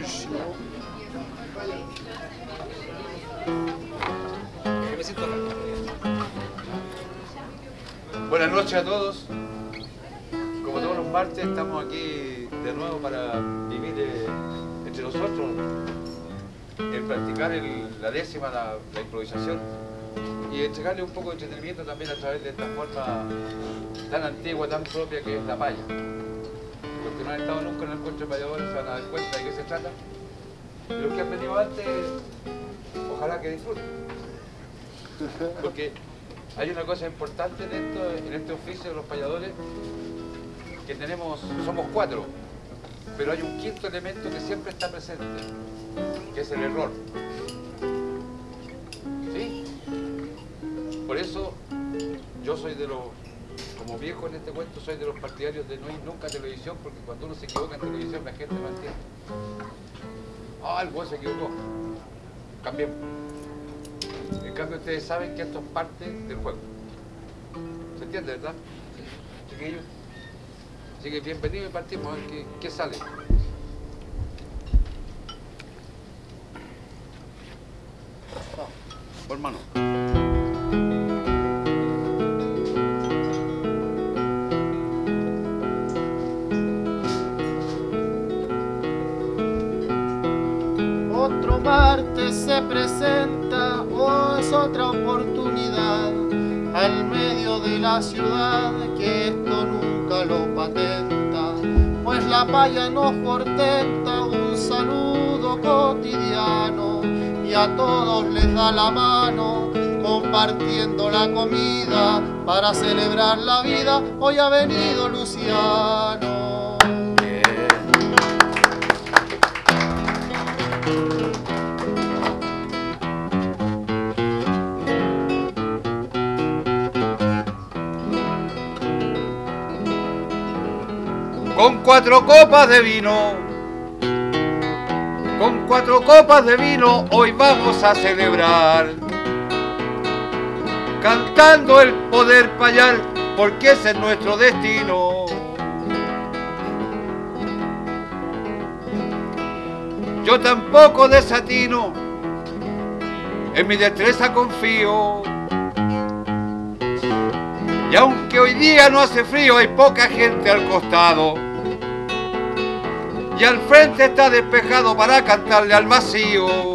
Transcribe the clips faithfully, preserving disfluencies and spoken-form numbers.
Buenas noches a todos. Como todos los martes estamos aquí de nuevo para vivir eh, entre nosotros, el practicar el, la décima, la, la improvisación y entregarle un poco de entretenimiento también a través de esta forma tan antigua, tan propia que es la paya. Los que no han estado nunca en el encuentro de payadores se van a dar cuenta de qué se trata. Y los que han venido antes, ojalá que disfruten. Porque hay una cosa importante en, esto, en este oficio de los payadores, que tenemos, somos cuatro, pero hay un quinto elemento que siempre está presente, que es el error. ¿Sí? Por eso yo soy de los, como viejo en este cuento, soy de los partidarios de no ir nunca a televisión, porque cuando uno se equivoca en televisión la gente no entiende. Ah, el güey se equivocó. Cambiemos. En cambio ustedes saben que esto es parte del juego. ¿Se entiende, verdad? Chiquillos. Así que bienvenido y partimos a ver qué, qué sale. Oh, hermano. Otro martes se presenta, oh, es otra oportunidad, al medio de la ciudad que esto nunca lo patenta, pues la paya nos portenta un saludo cotidiano y a todos les da la mano, compartiendo la comida para celebrar la vida. Hoy ha venido Luciano. Con cuatro copas de vino, con cuatro copas de vino hoy vamos a celebrar, cantando el poder payar, porque ese es nuestro destino. Yo tampoco desatino, en mi destreza confío, y aunque hoy día no hace frío, hay poca gente al costado, y al frente está despejado para cantarle al vacío.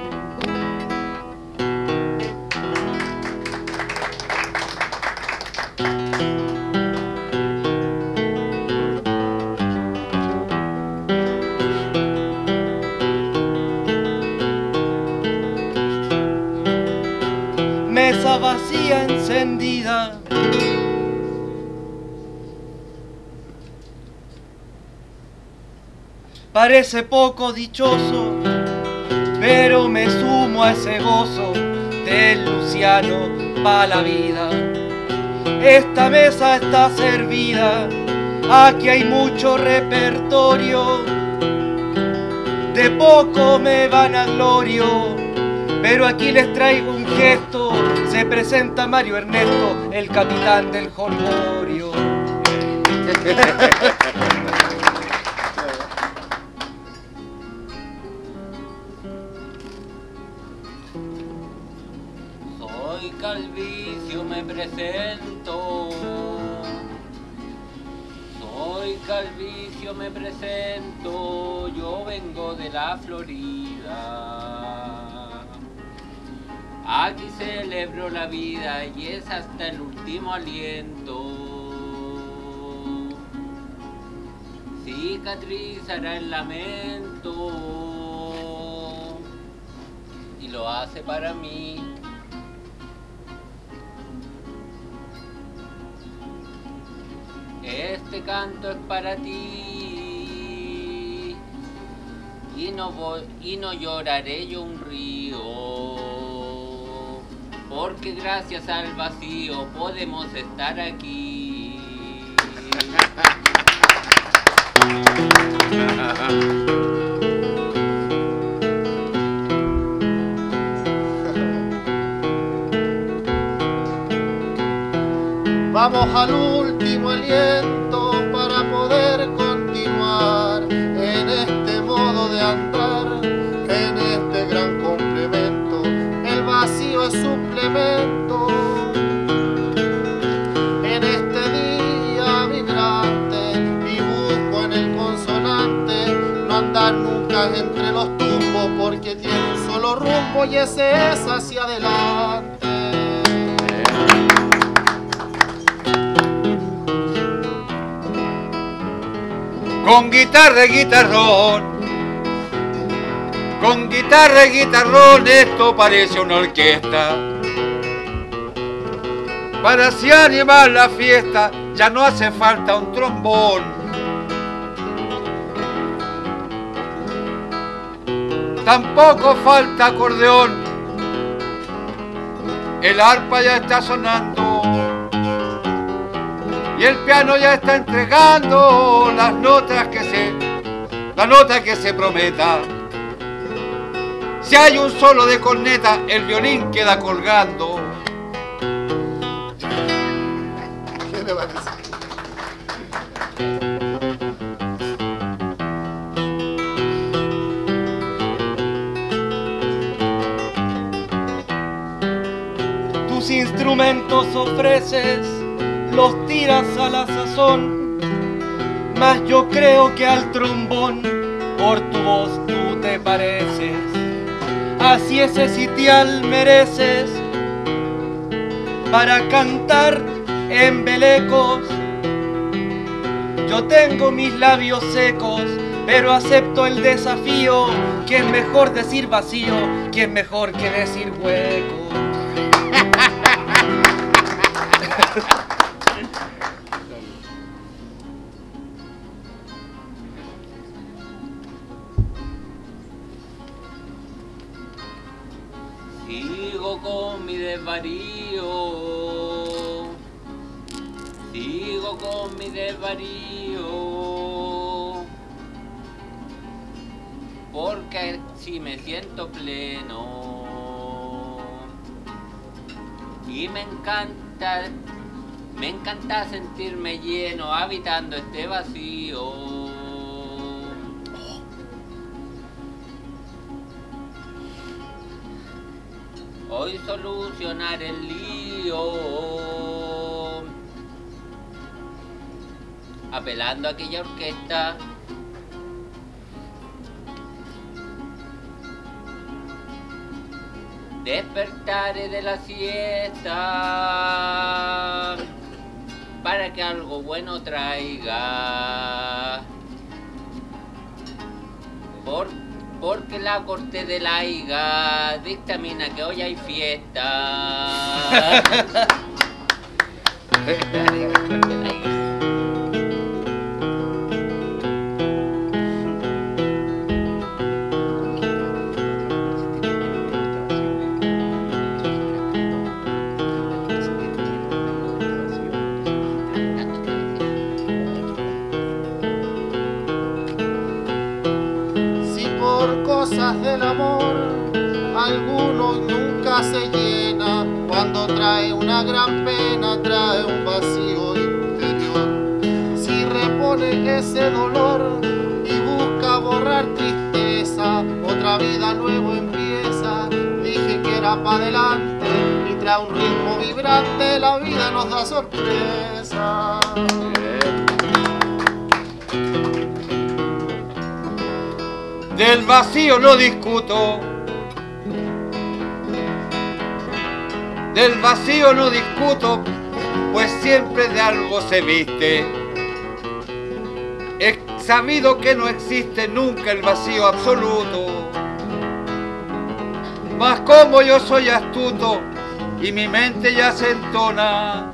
Mesa vacía encendida, parece poco dichoso, pero me sumo a ese gozo del Luciano pa' la vida. Esta mesa está servida, aquí hay mucho repertorio, de poco me van a glorio, pero aquí les traigo un gesto. Se presenta Mario Ernesto, el capitán del jolgorio. Soy Calvicio, me presento. Soy Calvicio, me presento. Yo vengo de la Florida. Aquí celebro la vida y es hasta el último aliento. Cicatrizará el lamento y lo hace para mí. Este canto es para ti y no voy, y no lloraré yo un río, porque gracias al vacío podemos estar aquí. Vamos al último aliento para poder continuar en este modo de andar. incremento en este día vibrante y busco en el consonante no andar nunca entre los tumbos porque tiene un solo rumbo y ese es hacia adelante. Con guitarra y guitarrón, con guitarra y guitarrón, esto parece una orquesta. Para así animar la fiesta, ya no hace falta un trombón. Tampoco falta acordeón, el arpa ya está sonando. Y el piano ya está entregando las notas que se, la nota que se prometa. Si hay un solo de corneta, el violín queda colgando. ¿Qué le parece? Tus instrumentos ofreces, los tiras a la sazón, mas yo creo que al trombón por tu voz tú te pareces. Así ese sitial mereces para cantar en belecos. Yo tengo mis labios secos, pero acepto el desafío, que es mejor decir vacío, que es mejor que decir hueco. Sigo con mi desvarío, sigo con mi desvarío, porque si me siento pleno y me encanta, me encanta sentirme lleno habitando este vacío. Hoy solucionar el lío, apelando a aquella orquesta, despertaré de la siesta para que algo bueno traiga. Por Porque la corte de la higa dictamina que hoy hay fiesta. Cosas del amor, alguno nunca se llena, cuando trae una gran pena, trae un vacío interior. Si repone ese dolor y busca borrar tristeza, otra vida luego empieza. Dije que era pa' adelante y trae un ritmo vibrante, la vida nos da sorpresa. Del vacío no discuto, del vacío no discuto, pues siempre de algo se viste. He sabido que no existe nunca el vacío absoluto, mas como yo soy astuto y mi mente ya se entona,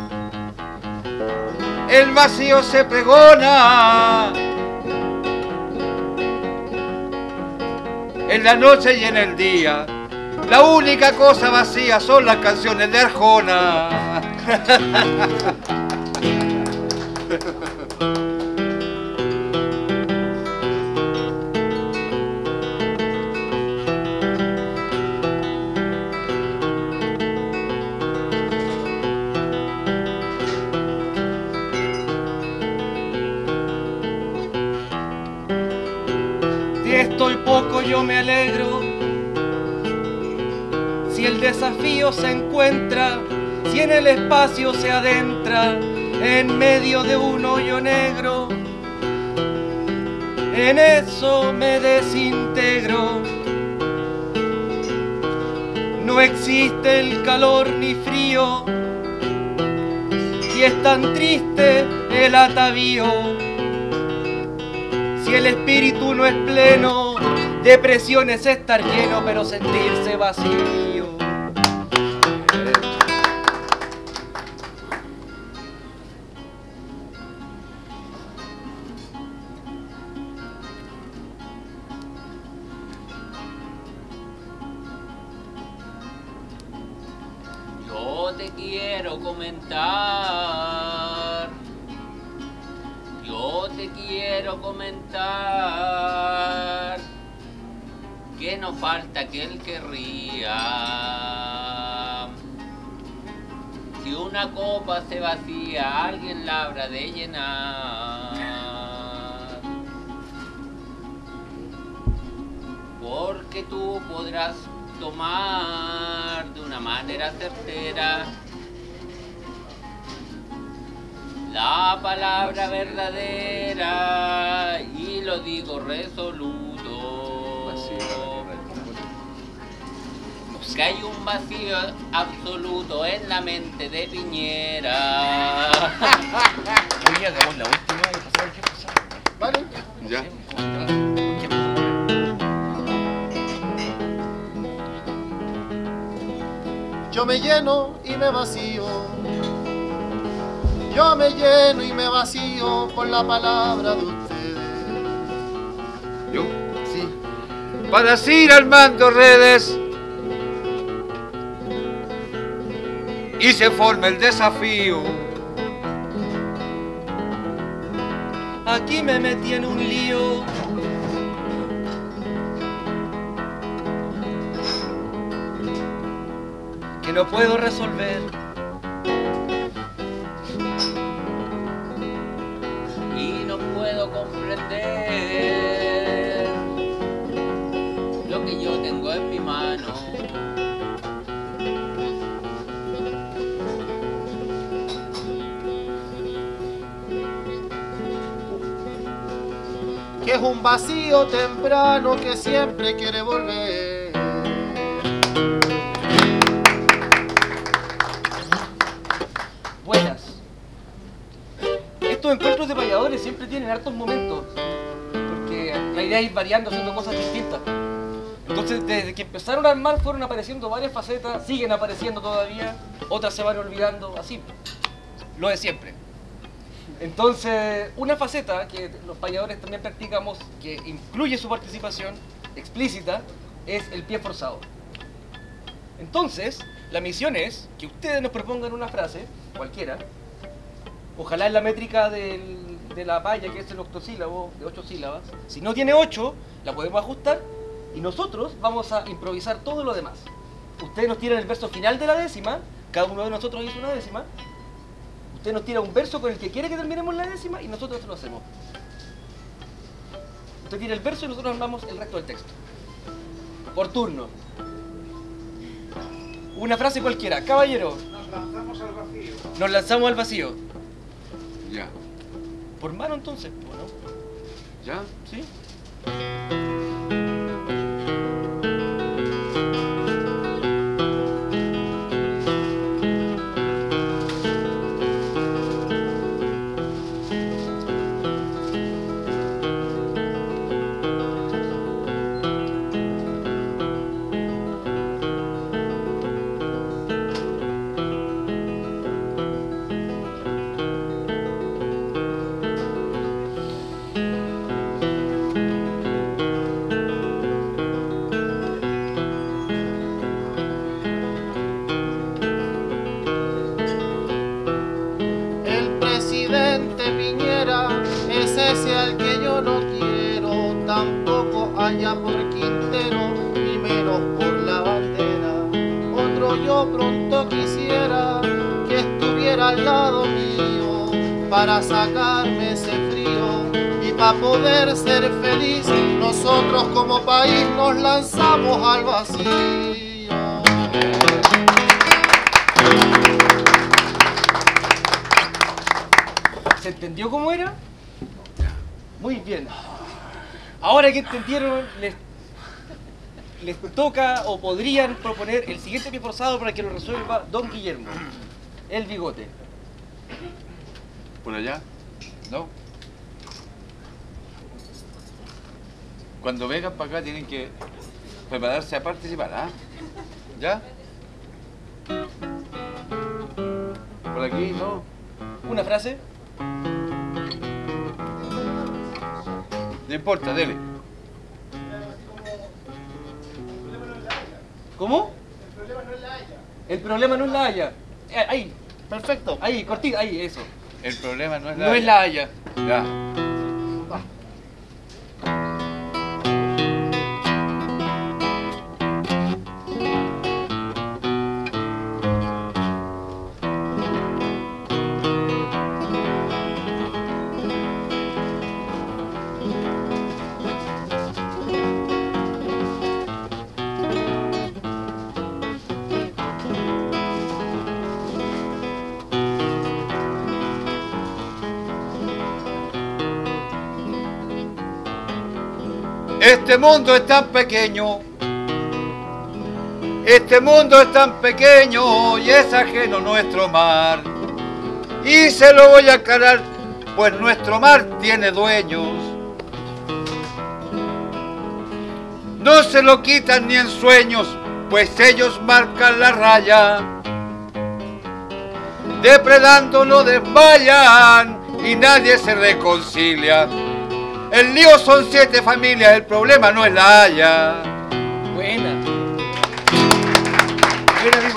el vacío se pregona. En la noche y en el día, la única cosa vacía son las canciones de Arjona. Si estoy poco yo me alegro, si si el desafío se encuentra, si en el espacio se adentra, en medio de un hoyo negro, en eso me desintegro. No existe el calor ni frío, y es tan triste el atavío. Si el espíritu no es pleno, depresión es estar lleno, pero sentirse vacío. Yo te quiero comentar, yo te quiero comentar, que no falta aquel que ría. Si una copa se vacía, alguien la habrá de llenar. Porque tú podrás tomar de una manera certera la palabra verdadera, y lo digo resoluto, que hay un vacío absoluto en la mente de Piñera. Oye, hagamos la última y pasar qué pasó. ¿Vale? Ya. Yo me lleno y me vacío. Yo me lleno y me vacío con la palabra de ustedes. ¿Yo? Sí. Para seguir armando redes y se forma el desafío. Aquí me metí en un lío. Que no puedo resolver. Y no puedo comprender lo que yo tengo en mi mano. Que es un vacío temprano que siempre quiere volver. Buenas. Estos encuentros de payadores siempre tienen hartos momentos, porque la idea es ir variando, haciendo cosas distintas. Entonces, desde que empezaron a armar, fueron apareciendo varias facetas, siguen apareciendo todavía, otras se van olvidando, así, lo de siempre. Entonces, una faceta que los payadores también practicamos, que incluye su participación explícita, es el pie forzado. Entonces, la misión es que ustedes nos propongan una frase, cualquiera, ojalá en la métrica del, de la paya, que es el octosílabo, de ocho sílabas. Si no tiene ocho, la podemos ajustar y nosotros vamos a improvisar todo lo demás. Ustedes nos tiran el verso final de la décima, cada uno de nosotros hizo una décima. Usted nos tira un verso con el que quiere que terminemos la décima y nosotros lo hacemos. Usted tira el verso y nosotros armamos el resto del texto. Por turno. Una frase cualquiera. Caballero. Nos lanzamos al vacío. Nos lanzamos al vacío. Ya. Por mano entonces, ¿no? ¿Ya? ¿Sí? Allá por Quintero y menos por la bandera. Otro yo pronto quisiera que estuviera al lado mío para sacarme ese frío y para poder ser feliz. Nosotros como país nos lanzamos al vacío. ¿Se entendió cómo era? Muy bien. Ahora que entendieron, les, les toca o podrían proponer el siguiente pie forzado para que lo resuelva don Guillermo. El bigote. ¿Por allá? ¿No? Cuando vengan para acá tienen que prepararse a participar, ¿ah? ¿Ya? Por aquí, ¿no? ¿Una frase? No importa, dele. ¿Cómo? El problema no es la haya. Eh, Ahí, Perfecto. ahí, cortito, ahí, eso. El problema no es la No es la haya. Ya. Este mundo es tan pequeño, este mundo es tan pequeño y es ajeno nuestro mar. Y se lo voy a aclarar, pues nuestro mar tiene dueños. No se lo quitan ni en sueños, pues ellos marcan la raya. Depredando lo desmayan y nadie se reconcilia. El lío son siete familias, el problema no es la haya. Buena. Buena, amigo.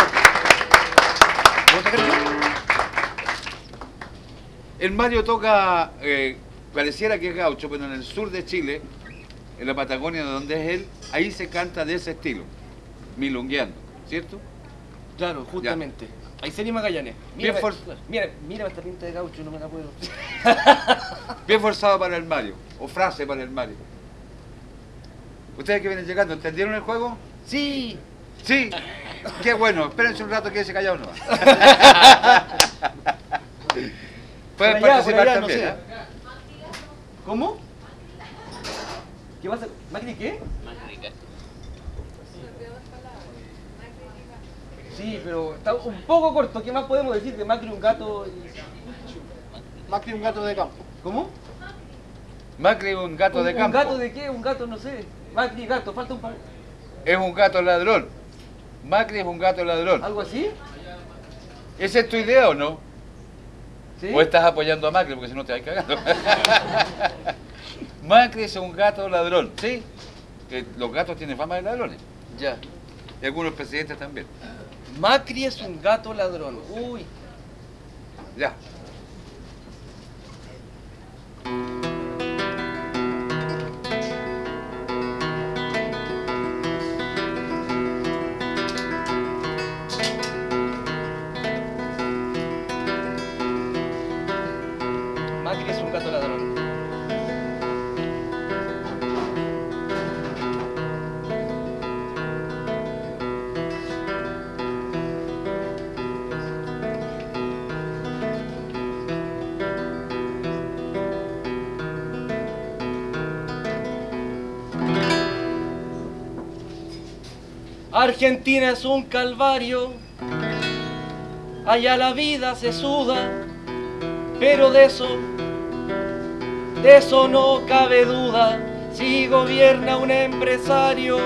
El Mario toca, eh, pareciera que es gaucho, pero en el sur de Chile, en la Patagonia, de donde es él, ahí se canta de ese estilo, milongueando, ¿cierto? Claro, justamente. Aysén y Magallanes. Bien Mira, for- mira, mira esta pinta de gaucho, no me la puedo. Bien forzado para el Mario, o frase para el Mario. Ustedes que vienen llegando, ¿entendieron el juego? Sí. Sí. Qué bueno, espérense un rato que se callado no. Pueden Por allá, participar por allá, no también, sé. ¿eh? ¿Cómo? ¿Qué vas a...? ¿Macri qué? Más rica. Sí, pero está un poco corto. ¿Qué más podemos decir de Macri, un gato? y- Macri un gato de campo. ¿Cómo? Macri es un gato ¿Un, de ¿Un campo. gato de qué? Un gato, no sé. Macri, gato, falta un poco. Es un gato ladrón. Macri es un gato ladrón. ¿Algo así? ¿Esa es tu idea o no? ¿Sí? ¿O estás apoyando a Macri? Porque si no te vas cagando. Macri es un gato ladrón, ¿sí? Que los gatos tienen fama de ladrones. Ya. Y algunos presidentes también. Macri es un gato ladrón. Uy. Ya. Macri es un gato ladrón. Argentina es un calvario, allá la vida se suda, pero de eso, de eso no cabe duda, si gobierna un empresario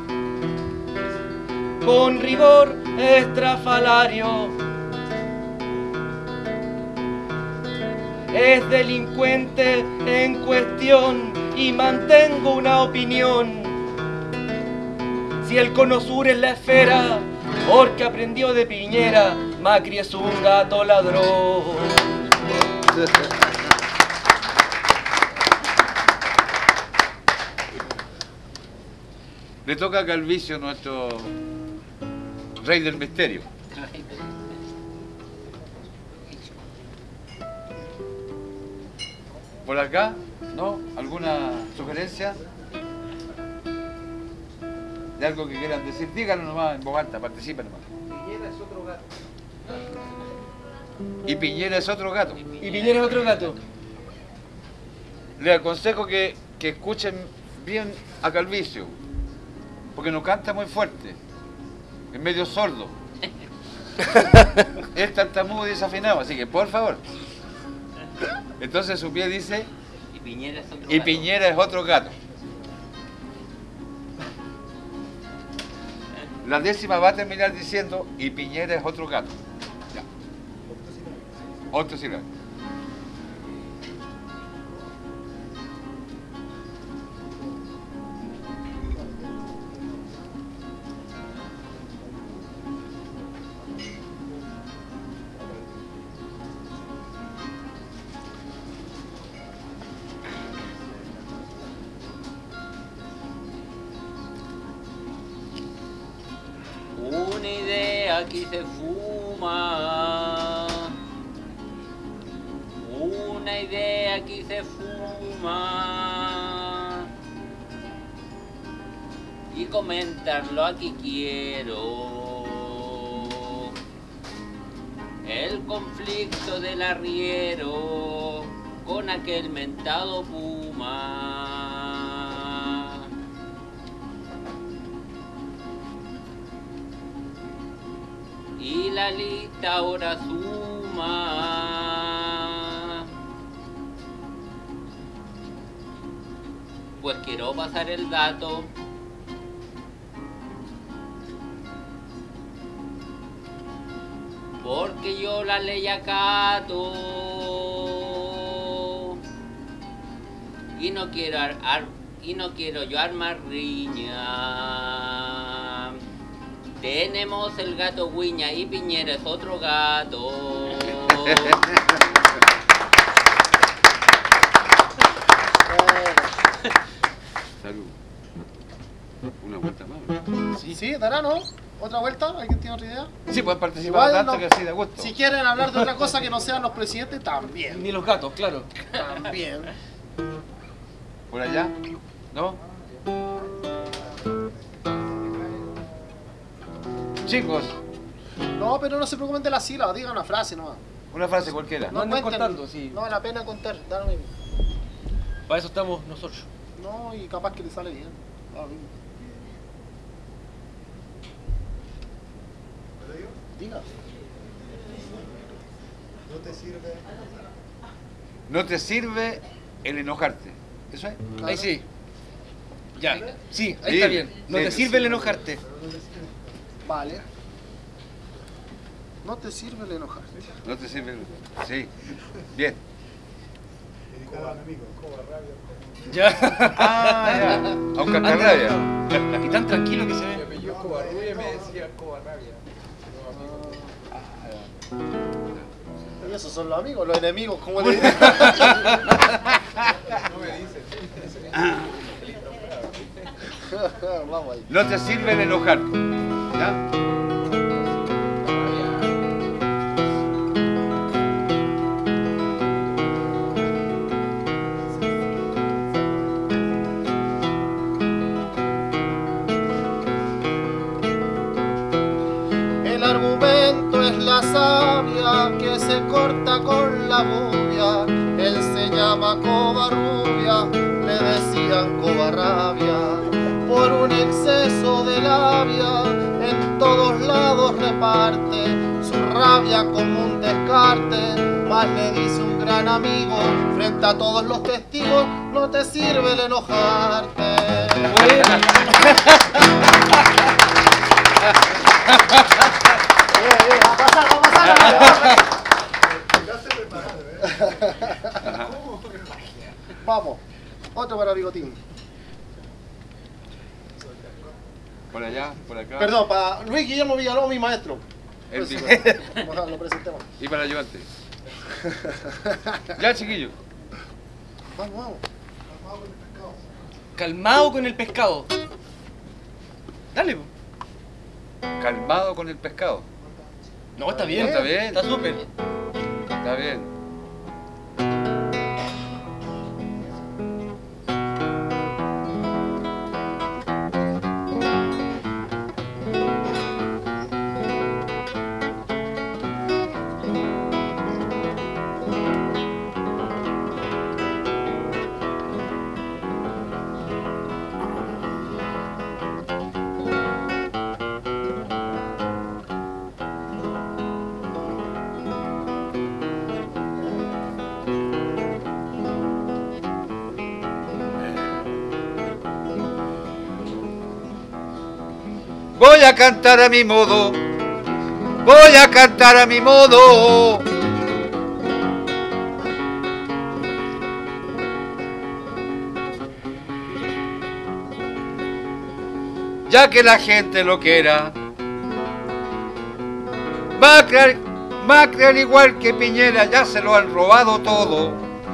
con rigor estrafalario. Es delincuente en cuestión y mantengo una opinión. Si el cono sur es la esfera, porque aprendió de Piñera, Macri es un gato ladrón. Le toca a Calvicio, nuestro rey del misterio. ¿Por acá? ¿No? ¿Alguna sugerencia? ¿De algo que quieran decir? Díganlo nomás en voz alta, participen nomás. Piñera es otro gato. Y Piñera es otro gato. Y Piñera es otro gato. Les aconsejo que, que escuchen bien a Calvicio, porque no canta muy fuerte, es medio sordo. Es tartamudo y desafinado, así que por favor. Entonces su pie dice, Y Piñera es otro y gato. Piñera es otro gato. La décima va a terminar diciendo, y Piñera es otro gato. Ya. Octosílabo. Una idea aquí se fuma. Una idea aquí se fuma. Y comentarlo aquí quiero. El conflicto del arriero con aquel mentado puma. Y la lista ahora suma. Pues quiero pasar el dato. Porque yo la ley acato. Y no quiero ar ar y no quiero yo armar riña. Tenemos el gato Guiña y Piñera es otro gato. Salud. Una vuelta más. Sí, sí, dará, ¿no? ¿Otra vuelta? ¿Alguien tiene otra idea? Sí, pueden participar Igual tanto no- que así de gusto. Si quieren hablar de otra cosa que no sean los presidentes, también. Ni los gatos, claro. También. ¿Por allá? ¿No? Chicos, No, pero no se preocupen de la sílaba, digan una frase nomás. una frase cualquiera. No anden cuenten. contando, sí. No vale la pena contar, da lo mismo. Para eso estamos nosotros. No, y capaz que le sale bien. Da lo mismo. Diga. No te sirve. No te sirve el enojarte. ¿Eso es? Claro. Ahí sí. Ya. Sí, ahí Sí, está bien. No sí, te sí, sirve el enojarte. Vale. No te sirve el enojarte. No te sirve el... Sí. Bien. Dedicado al amigo. Coba rabia. Ya. Ah, ya. A un cascarrabia. Y tan tranquilo que se ve. apellido Covarrubias me decía Cobarrabia. Y esos son los amigos, los enemigos, ¿cómo le dicen? No me dicen. Vamos ahí. No te sirve el enojarte. ¿Ya? El argumento es la savia que se corta con la bubia. Él se llama Covarrubia, le decían Covarrabia. Por un exceso de labia, en todos lados reparte su rabia como un descarte. Más le dice un gran amigo frente a todos los testigos: no te sirve el enojarte. Buena. Bien, bien, va a pasar, va a pasar, va a pasar. Llegaste preparado, ¿eh? Vamos, otro para Bigotín. Por allá, por acá. Perdón, para Luis Guillermo Villalobos, mi maestro. El Pues, bigote. bueno, lo presentemos. Y para el ayudante. Ya, chiquillo. Vamos, vamos. Calmado con el pescado. Dale. Po. Calmado con el pescado. No, está bien. Está bien. Está súper. Está bien. Voy a cantar a mi modo, voy a cantar a mi modo. Ya que la gente lo quiera, va a creer, va a creer igual que Piñera, ya se lo han robado todo.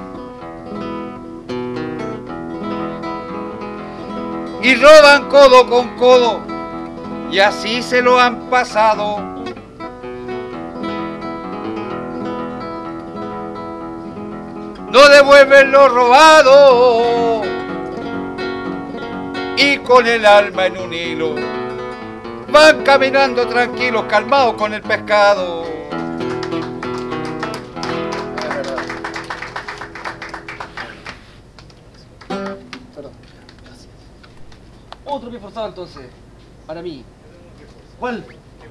Y roban codo con codo, y así se lo han pasado. No devuelven lo robado, y con el alma en un hilo van caminando tranquilos, calmados con el pescado. Otro pie forzado entonces, para mí. ¿Cuál?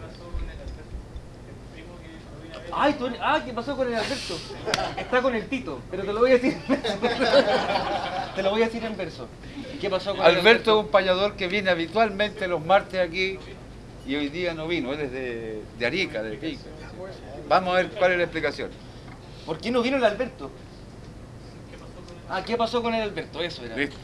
Ay, tú, ah, ¿qué pasó con el Alberto? Está con el Tito, pero te lo voy a decir en verso. Te lo voy a decir en verso. ¿Qué pasó con Alberto el Alberto? es un payador que viene habitualmente los martes aquí y hoy día no vino, él es de, de Arica, de Iquique. Vamos a ver cuál es la explicación. ¿Por qué no vino el Alberto? Ah, ¿qué pasó con el Alberto? Eso era. Listo.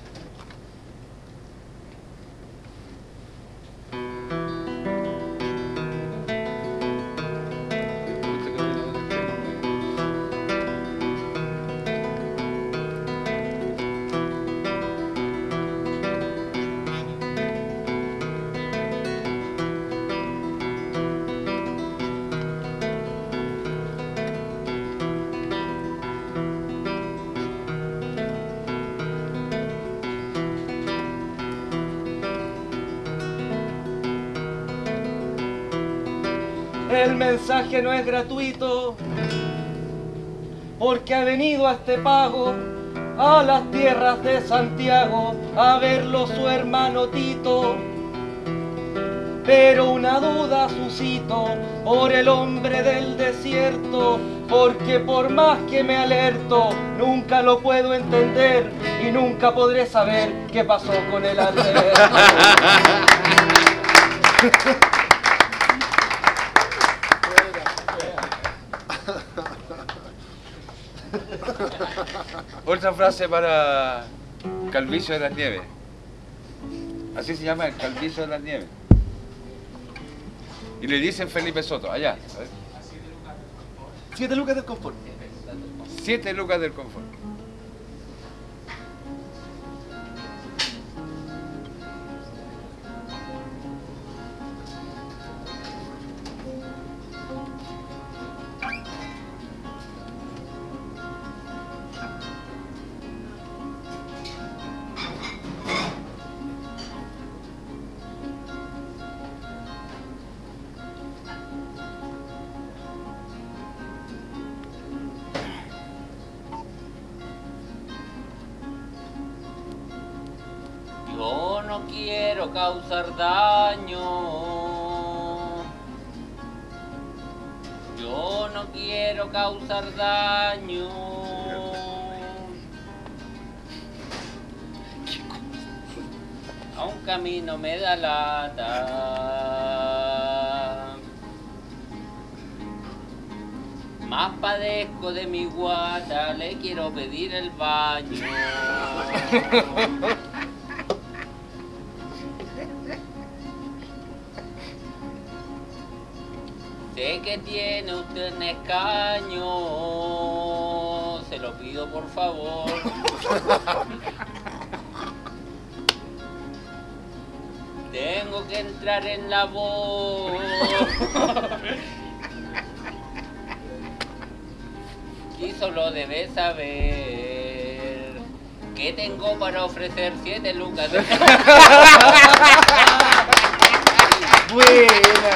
El mensaje no es gratuito, porque ha venido a este pago, a las tierras de Santiago, a verlo su hermano Tito. Pero una duda suscito por el hombre del desierto, porque por más que me alerto, nunca lo puedo entender y nunca podré saber qué pasó con el Alberto. Otra frase para Calvicio de las Nieves. Así se llama, el Calvicio de las Nieves. Y le dicen Felipe Soto, allá. A ver. Siete lucas del confort. Siete lucas del confort. Yo no quiero causar daño. Yo no quiero causar daño. A un camino me da lata. Más padezco de mi guata, le quiero pedir el baño. Sé que tiene usted un escaño, se lo pido por favor. Tengo que entrar en la voz. Y solo debe saber que tengo para ofrecer siete lucas de... Buena.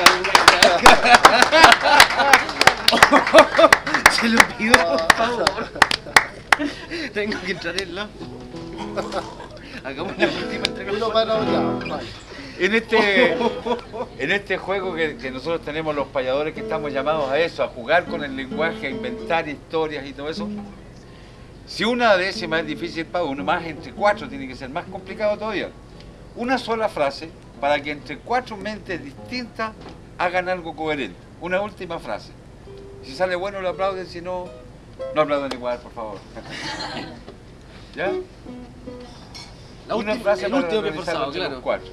Se lo pido por favor. Tengo que entrar en la... Hagamos la última entrega. Uno para allá. En este, en este juego que, que nosotros tenemos los payadores que estamos llamados a eso, a jugar con el lenguaje, a inventar historias y todo eso, si una décima es difícil para uno, más entre cuatro tiene que ser más complicado todavía. Una sola frase para que entre cuatro mentes distintas hagan algo coherente. Una última frase. Si sale bueno lo aplauden, si no, no aplaudan igual, por favor. ¿Ya? La Una última- frase el para último realizar reforzado, entre los claro. cuatro.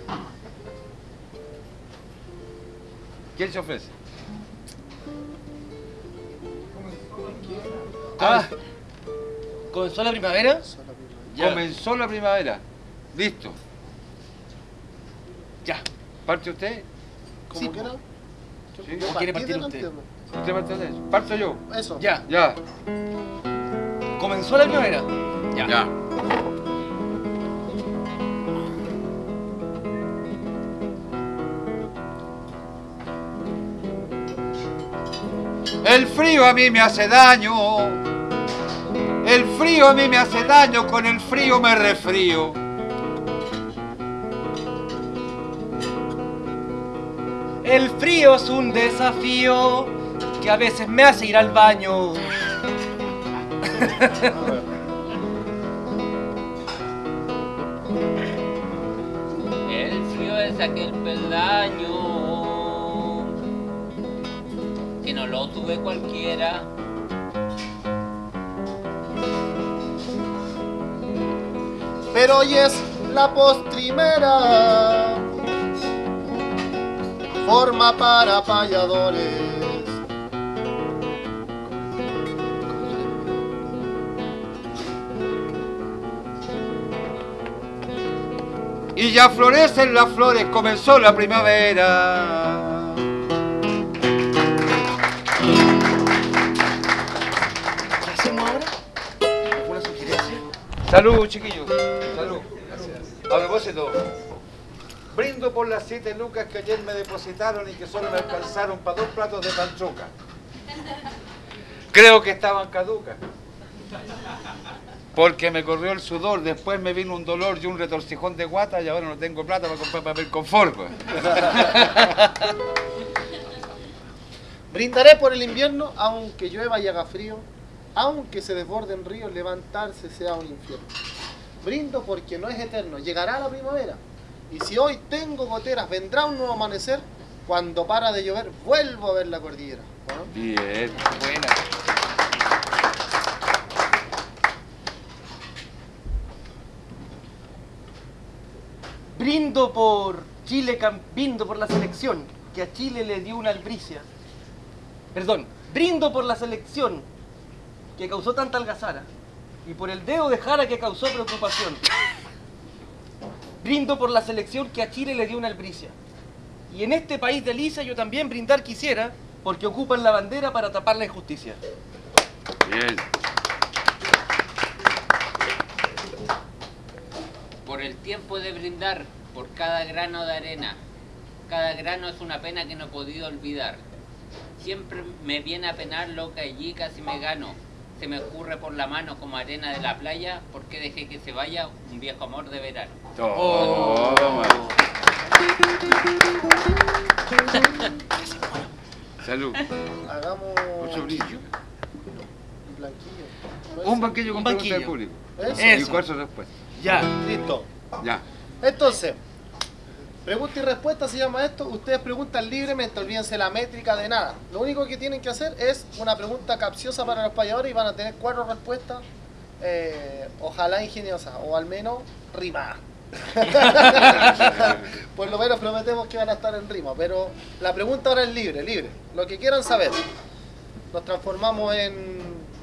¿Quién se ofrece? Ah, ¿Comenzó la primavera? Ya. comenzó la primavera. Listo. Ya. ¿Parte usted? Como Sí, quiera. ¿Sí? Yo ¿O quiere partí partir delante, usted? ¿no? ¿Usted parte de eso? ¿Parto yo? Eso. Ya. Ya. ¿Comenzó la primavera? Ya. El frío a mí me hace daño. El frío a mí me hace daño, con el frío me resfrío. El frío es un desafío que a veces me hace ir al baño. El frío es aquel peldaño que no lo sube cualquiera. Pero hoy es la postrimera, forma para payadores. Y ya florecen las flores, comenzó la primavera. ¿Qué hacemos ahora? ¿Alguna sugerencia? Salud, chiquillos. Salud. A propósito, brindo por las siete lucas que ayer me depositaron y que solo me alcanzaron para dos platos de panchuca. Creo que estaban caducas. Porque me corrió el sudor, después me vino un dolor y un retorcijón de guata y ahora no tengo plata para comprar papel confort. Pues. Brindaré por el invierno, aunque llueva y haga frío, aunque se desborden ríos, levantarse sea un infierno. Brindo porque no es eterno, llegará la primavera. Y si hoy tengo goteras, vendrá un nuevo amanecer. Cuando para de llover, vuelvo a ver la cordillera. ¿No? Bien. Buena. Brindo por Chile, cam- brindo por la selección, que a Chile le dio una albricia. Perdón, brindo por la selección, que causó tanta algazara, y por el dedo de Jara que causó preocupación. Brindo por la selección que a Chile le dio una albricia. Y en este país de Lisa yo también brindar quisiera, porque ocupan la bandera para tapar la injusticia. Bien. Por el tiempo de brindar, por cada grano de arena. Cada grano es una pena que no he podido olvidar. Siempre me viene a penar lo que allí casi me gano. Se me ocurre por la mano como arena de la playa, porque dejé que se vaya un viejo amor de verano. Toma. Salud. Hagamos Mucho brillo. un blanquillo. Un banquillo con Un pregunta del banquillo. público. Eso. Y Eso. cuatro respuestas. Ya. Listo. Ya. Entonces, pregunta y respuesta se llama esto. Ustedes preguntan libremente, olvídense la métrica de nada. Lo único que tienen que hacer es una pregunta capciosa para los payadores y van a tener cuatro respuestas, eh, ojalá ingeniosas, o al menos rimadas. Por lo menos prometemos que van a estar en rima, pero la pregunta ahora es libre, libre. Lo que quieran saber. Nos transformamos en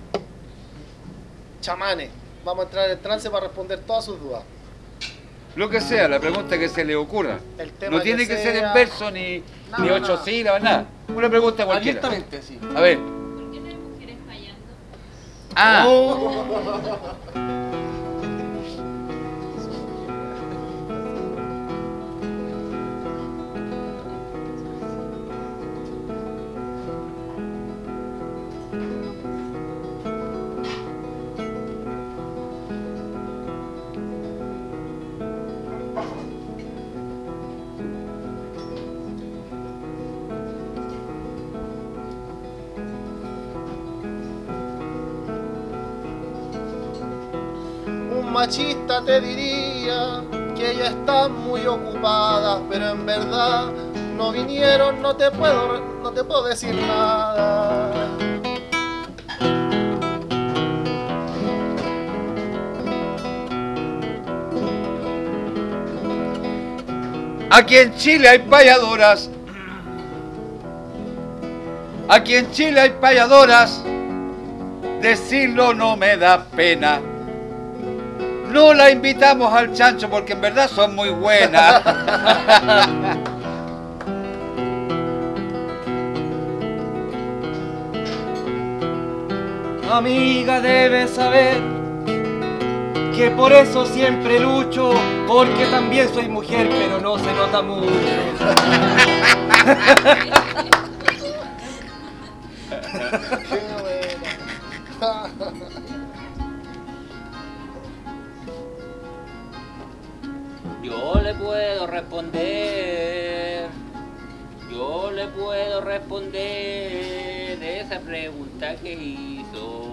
chamanes. Vamos a entrar en trance para responder todas sus dudas. Lo que sea, la pregunta que se le ocurra. El tema No tiene que que ser sea. en verso ni, Nada, ni ocho nada. sílabas, nada. Una pregunta cualquiera. Abiertamente, sí. A ver. ¿Por qué no hay mujeres fallando? Ah, Oh. Un machista te diría que ya están muy ocupadas, pero en verdad no vinieron, no te puedo, no te puedo decir nada. Aquí en Chile hay payadoras. Aquí en Chile hay payadoras. Decirlo no me da pena. No la invitamos al chancho porque en verdad son muy buenas. Amiga, debes saber que por eso siempre lucho, porque también soy mujer, pero no se nota mucho. Qué buena. Yo le puedo responder, yo le puedo responder esa pregunta que hizo.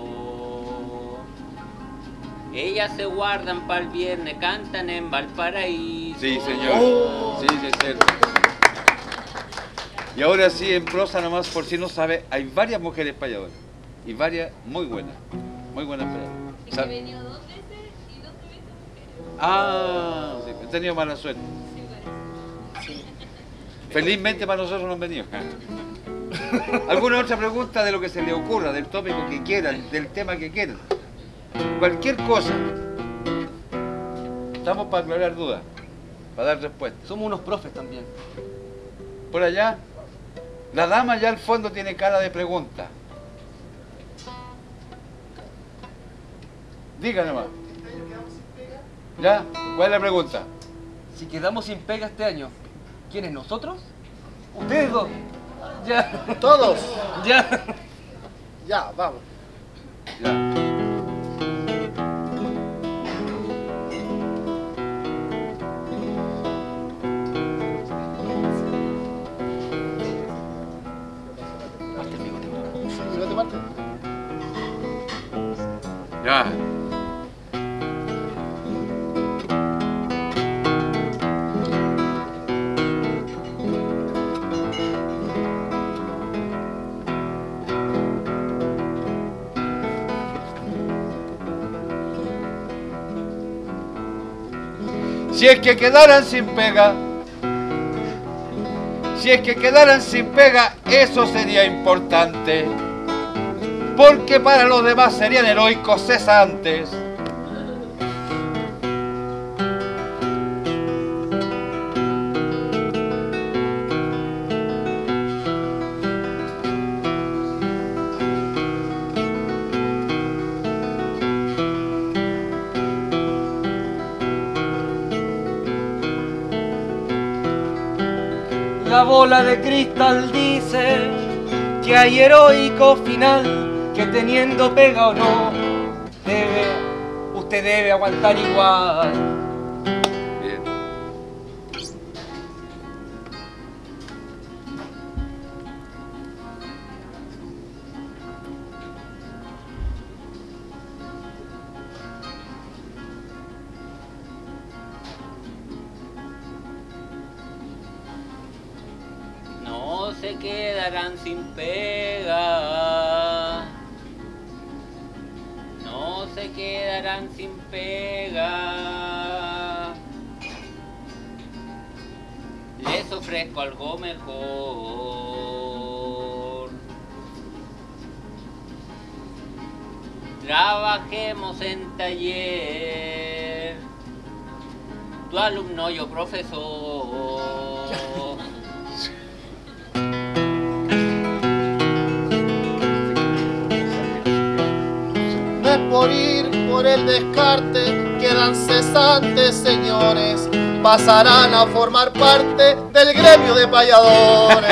Ellas se guardan para el viernes, cantan en Valparaíso. Sí, señor. Oh. Sí, sí, es cierto. Y ahora sí, en prosa nomás, por si no sabe, hay varias mujeres payadoras. Y varias muy buenas. Muy buenas payadoras. Es O sea, que he venido dos veces y dos veces mujeres. ah, sí, he tenido mala suerte. Sí, parece. Felizmente para nosotros no han venido. ¿Alguna otra pregunta de lo que se le ocurra, del tópico que quieran, del tema que quieran? Cualquier cosa. Estamos para aclarar dudas, para dar respuestas. Somos unos profes también. Por allá, la dama ya al fondo tiene cara de pregunta. Diga nomás. ¿Ya? ¿Cuál es la pregunta? Si quedamos sin pega este año, ¿quiénes? ¿Nosotros? ¿Ustedes dos? Ya. Todos. Ya. Ya, vamos. Ya. Bigote Marte. Ya. Si es que quedaran sin pega, si es que quedaran sin pega, eso sería importante, porque para los demás serían heroicos cesantes. La bola de cristal dice que hay heroico final, que teniendo pega o no, debe, usted debe aguantar igual. Bien. No se quedarán sin pega, no se quedarán sin pega. Les ofrezco algo mejor. Trabajemos en taller, tu alumno yo profesor. No es por ir por el descarte, quedan cesantes, señores, pasarán a formar parte del gremio de payadores.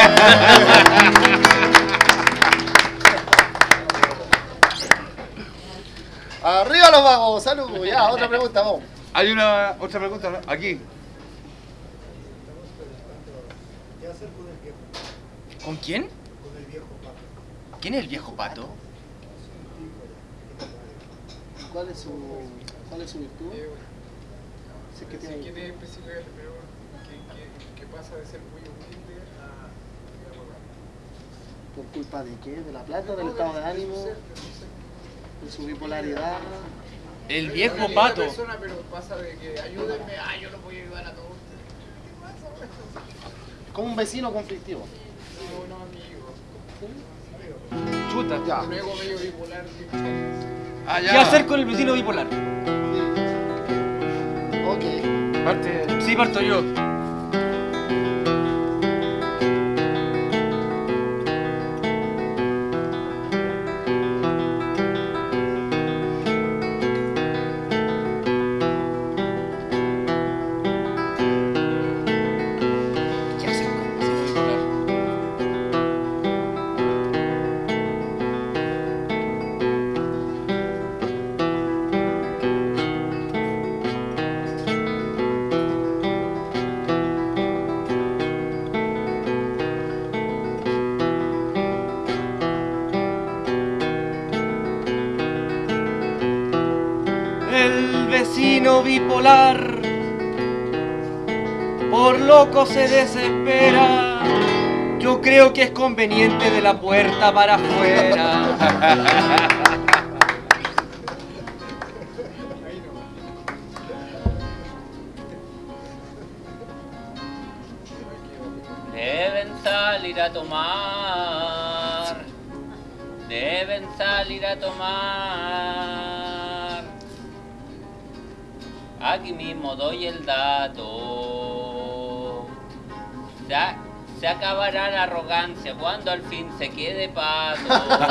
Arriba los vagos, salud. Ya, otra pregunta, vamos. Hay una otra pregunta, ¿no? Aquí. ¿Qué hacer con el viejo? ¿Con quién? Con el viejo pato. ¿Quién es el viejo pato? ¿Cuál es su, cuál es su virtud? Si es que Si tiene... quiere especificar, pero ¿qué, qué, qué pasa de ser muy humilde a arrogante? ¿Por culpa de qué? ¿De la plata? ¿Del No, estado de de su ánimo? ser, de su ser. ¿De su bipolaridad? El En viejo realidad la pato. persona, pero pasa de que ayúdenme, ah, yo los voy a ayudar a todos ustedes. ¿Qué pasa? Como un vecino conflictivo. No, no, amigo. Chuta. Ya. Luego medio bipolar. Ah, ¿Qué hacer con el vecino bipolar? Ok. Parte. Sí, parto yo. ¿Qué hacer con el vecino bipolar? El vecino bipolar por loco se desespera. Yo creo que es conveniente de la puerta para afuera. Deben salir a tomar, deben salir a tomar. Aquí mismo doy el dato. Se, se acabará la arrogancia cuando al fin se quede pato.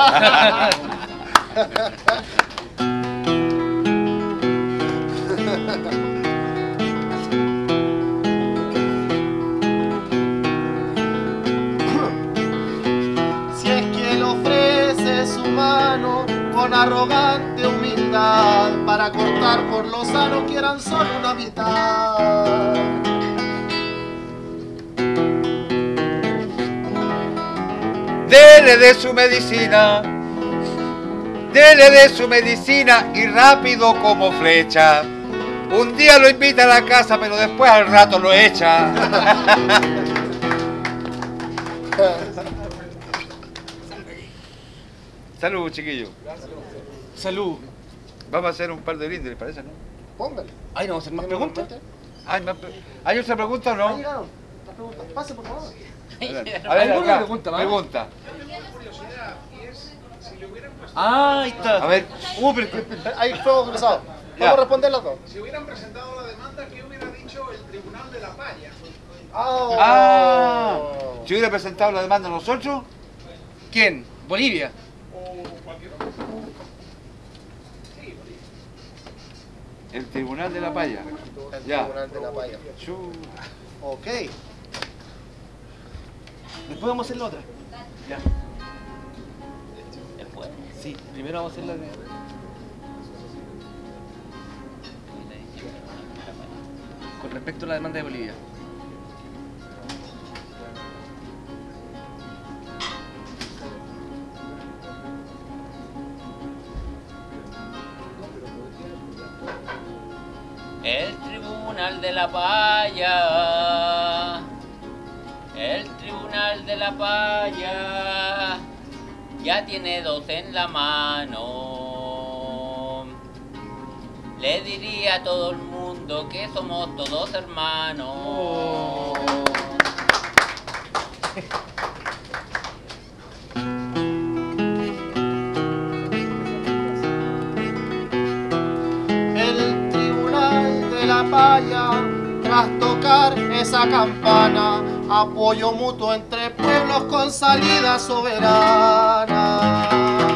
Si es que él ofrece su mano con arrogante humildad para cortar por lo sano quieran solo una mitad. Dele de su medicina, dele de su medicina y rápido como flecha. Un día lo invita a la casa, pero después al rato lo echa. Salud, chiquillo. Salud. Vamos a hacer un par de brindes, ¿les parece, no? Póngale. Ay, no, ¿vamos a hacer más preguntas? ¿Hay, más pre- ¿Hay otra pregunta o Ahí no? llegaron las preguntas. Pase, por favor. A ver, ¿Alguna acá, pregunta más? pregunta. Ah, ahí está. A ver, Uh, pero- Ahí fuego cruzado. Ya. Vamos a responder las dos. Si hubieran presentado la demanda, ¿qué hubiera dicho el Tribunal de la Palla? Ah. ah, si hubiera presentado la demanda nosotros, ¿Quién? Bolivia. O cualquier otro. el Tribunal de la Palla. El Ya. Tribunal de la Palla. Chu. Ok. Después vamos a hacer la otra. Ya. Después. Sí, primero vamos a hacer la de... Con respecto a la demanda de Bolivia. El Tribunal de la Palla, el Tribunal de la Palla, ya tiene dos en la mano. Le diría a todo el mundo que somos todos hermanos. El Tribunal de la Palla, tras tocar esa campana, apoyo mutuo entre pueblos con salida soberana.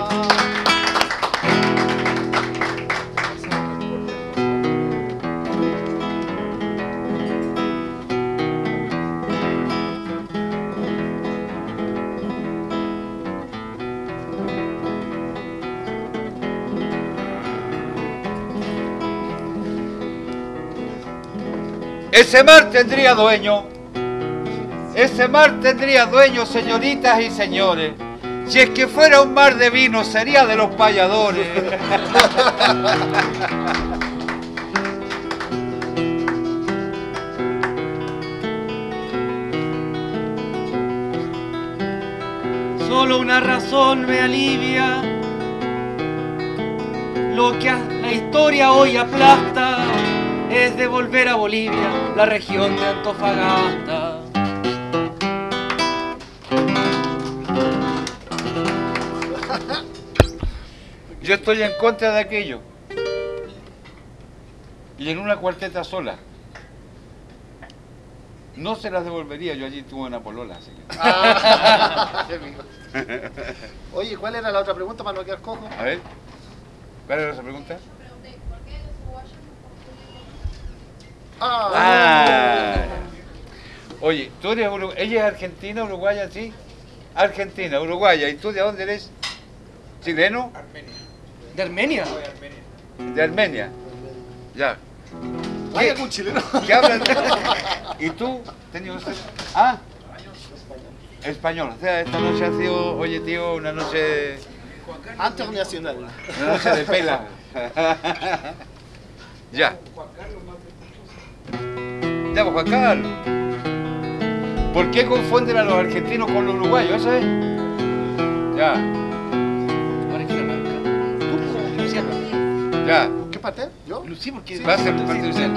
Ese mar tendría dueño, ese mar tendría dueño, señoritas y señores. Si es que fuera un mar de vino, sería de los payadores. Solo una razón me alivia, lo que a la historia hoy aplasta es devolver a Bolivia la región de Antofagasta. Yo estoy en contra de aquello. Y en una cuarteta sola. No se las devolvería, yo allí tuve una polola, así que... Ah, oye, ¿cuál era la otra pregunta para no quedar cojo? A ver, ¿cuál era esa pregunta? Pregunté, ¿por qué los uruguayos no Ah, Ah. Oye, tú eres Urugu- ella es argentina, uruguaya, ¿sí? Argentina, uruguaya. ¿Y tú de dónde eres? ¿Chileno? Armenia. ¿De Armenia? Soy Armenia. De Armenia. Ya. ¿hay algún chileno? ¿Qué hablan? ¿Y tú? ¿Tenías usted? Ah, español. O sea, esta noche ha sido, oye tío, una noche, Internacional. una noche de pela. Ya. Juan Carlos más de Ya, pues Juan Carlos. ¿Por qué confunden a los argentinos con los uruguayos? ¿Eso es? Ya, Ahora quién la marca. Tú, Luciano. ya. ¿Qué parte? ¿Yo? Sí, porque... Va a ser parte de usted.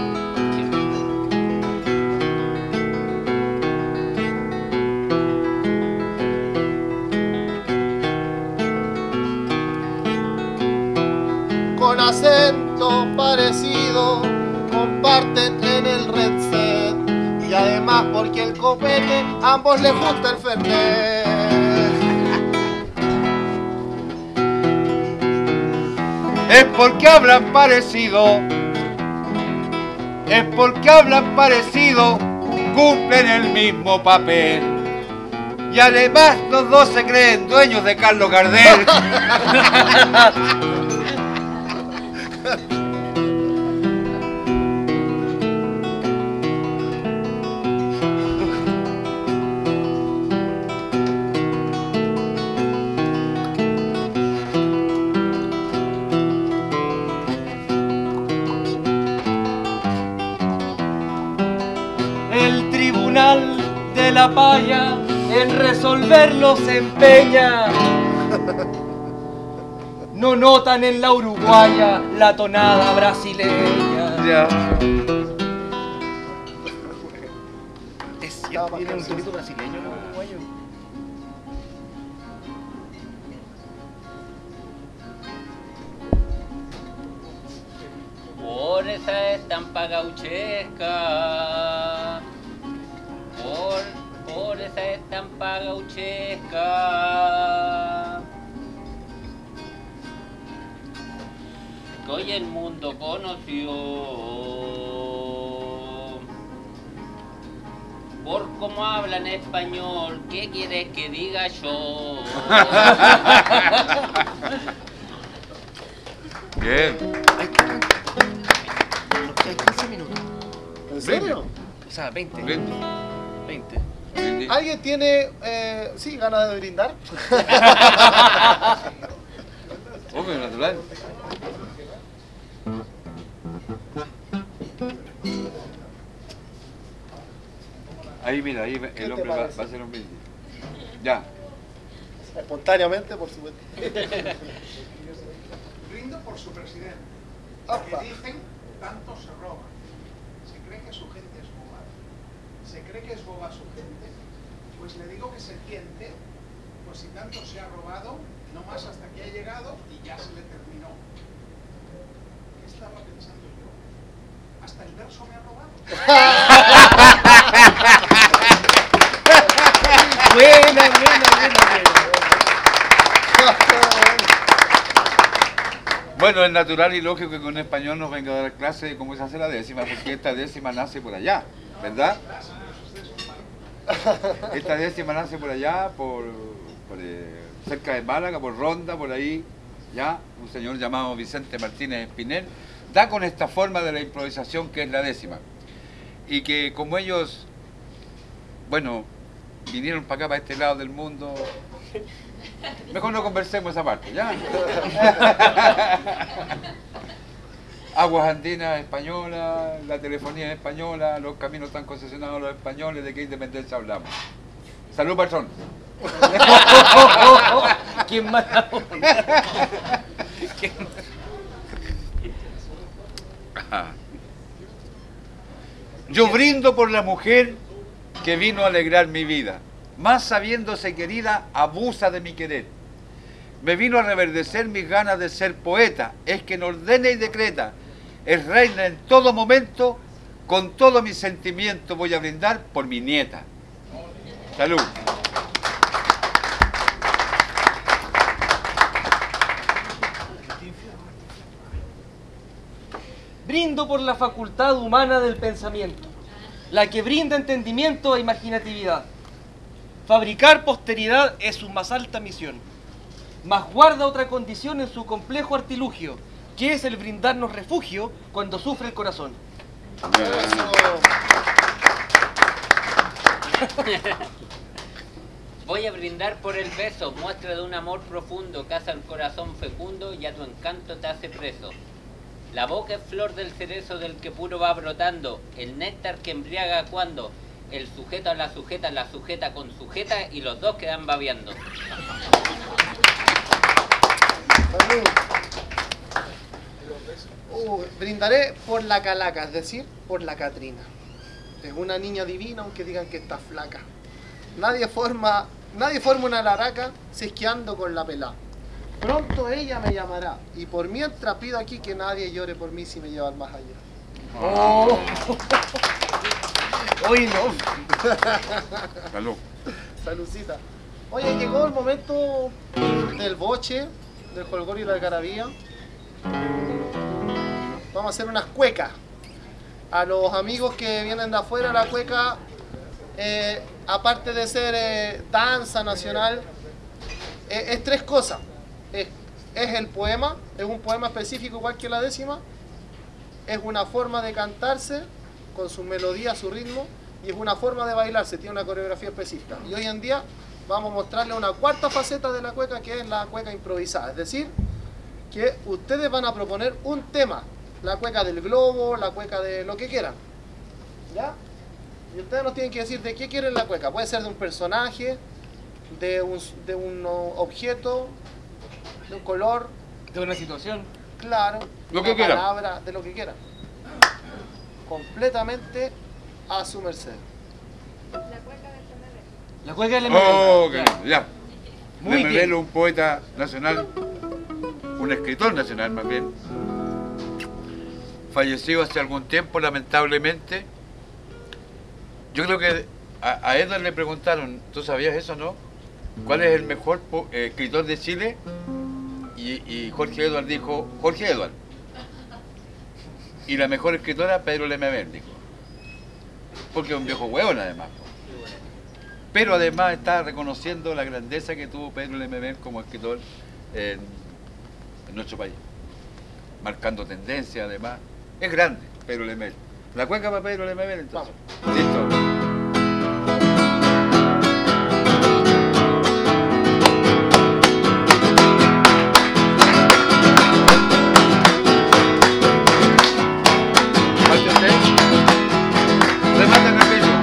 Con acento parecido comparten en el red set y además porque el copete a ambos les gusta el fernet. Es porque hablan parecido. Es porque hablan parecido. Cumplen el mismo papel. Y además los dos se creen dueños de Carlos Gardel. El tribunal de la Paya en resolverlo se empeña. No notan en la uruguaya la tonada brasileña. Ya. Es cierto, tiene un tonito brasileño, ¿no, uruguayo? Por esa estampa gauchesca, por, por esa estampa gauchesca, que hoy el mundo conoció, por cómo hablan español, ¿qué quieres que diga yo? Bien. Hay hay quince minutos. ¿En serio? O sea, veinte. Veinte. veinte. Veinte. ¿Alguien tiene, eh, sí, ganas de brindar? Obvio, natural. Ahí mira, ahí ¿Qué el te hombre va, parece? va a hacer un brindis. Ya. Espontáneamente, por supuesto. Brindo por su presidente. Opa. Que dicen, tanto se roba. Se cree que su gente es boba. Se cree que es boba su gente. Pues le digo que se tiente, pues si tanto se ha robado, no más hasta que ha llegado y ya se le terminó. ¿Qué estaba pensando yo? Hasta el verso me ha robado. Buena, buena, buena, buena. Bueno, es natural y lógico que un español nos venga a dar clase de cómo se hace la décima, porque esta décima nace por allá, ¿verdad? Esta décima nace por allá, por, por eh, cerca de Málaga, por Ronda, por ahí, ya, un señor llamado Vicente Martínez Espinel, da con esta forma de la improvisación que es la décima. Y que como ellos, bueno, vinieron para acá, para este lado del mundo, mejor no conversemos esa parte, ¿ya? Aguas Andinas españolas, la telefonía española, los caminos están concesionados a los españoles, ¿de qué independencia hablamos? Salud, patrón. ¡Qué mala onda! ¡Qué Ajá. Yo brindo por la mujer que vino a alegrar mi vida. Más sabiéndose querida, abusa de mi querer. Me vino a reverdecer mis ganas de ser poeta. Es quien ordena y decreta. Es reina en todo momento. Con todo mi sentimiento voy a brindar por mi nieta. Salud. Brindo por la facultad humana del pensamiento, la que brinda entendimiento e imaginatividad. Fabricar posteridad es su más alta misión, mas guarda otra condición en su complejo artilugio, que es el brindarnos refugio cuando sufre el corazón. Voy a brindar por el beso, muestra de un amor profundo que hace al corazón fecundo y a tu encanto te hace preso. La boca es flor del cerezo del que puro va brotando, el néctar que embriaga cuando el sujeto a la sujeta, la sujeta con sujeta y los dos quedan babeando. Salud. Uh, brindaré por la Calaca, es decir, por la Catrina. Es una niña divina, aunque digan que está flaca. Nadie forma, nadie forma una laraca si es que ando con la pelá. Pronto ella me llamará, y por mientras pido aquí que nadie llore por mí si me llevan más allá. ¡Oh! ¡Uy, no! Salud. Saludcita. Oye, llegó el momento del boche, del jolgorio y la algarabía. Vamos a hacer unas cuecas. A los amigos que vienen de afuera, la cueca, eh, aparte de ser eh, danza nacional, eh, es tres cosas. Es, es el poema, es un poema específico igual que la décima, es una forma de cantarse con su melodía, su ritmo, y es una forma de bailarse, tiene una coreografía específica. Y hoy en día vamos a mostrarle una cuarta faceta de la cueca, que es la cueca improvisada, es decir, que ustedes van a proponer un tema, la cueca del globo, la cueca de lo que quieran, ¿ya? Y ustedes nos tienen que decir de qué quieren la cueca, puede ser de un personaje, de un, de un objeto, de un color, De una situación. claro, Lo una que quieran. palabra, de lo que quieran. Completamente a su merced. La cueca del Temebel. La cueca del Oh, Lemebel. qué- ya. Muy bien. Lemebel, un poeta nacional, un escritor nacional más bien, fallecido hace algún tiempo, lamentablemente. Yo creo que a, a Edward le preguntaron, ¿tú sabías eso, no? ¿Cuál es el mejor po- eh, escritor de Chile? Y, y Jorge Edward dijo, Jorge Edward. Y la mejor escritora, Pedro Lemebel, dijo. Porque es un viejo hueón además. po. Pero además está reconociendo la grandeza que tuvo Pedro Lemebel como escritor en, en nuestro país. Marcando tendencia además. Es grande Pedro Lemebel. La cueca para Pedro Lemebel entonces. Listo. Parte usted. Remata el capello.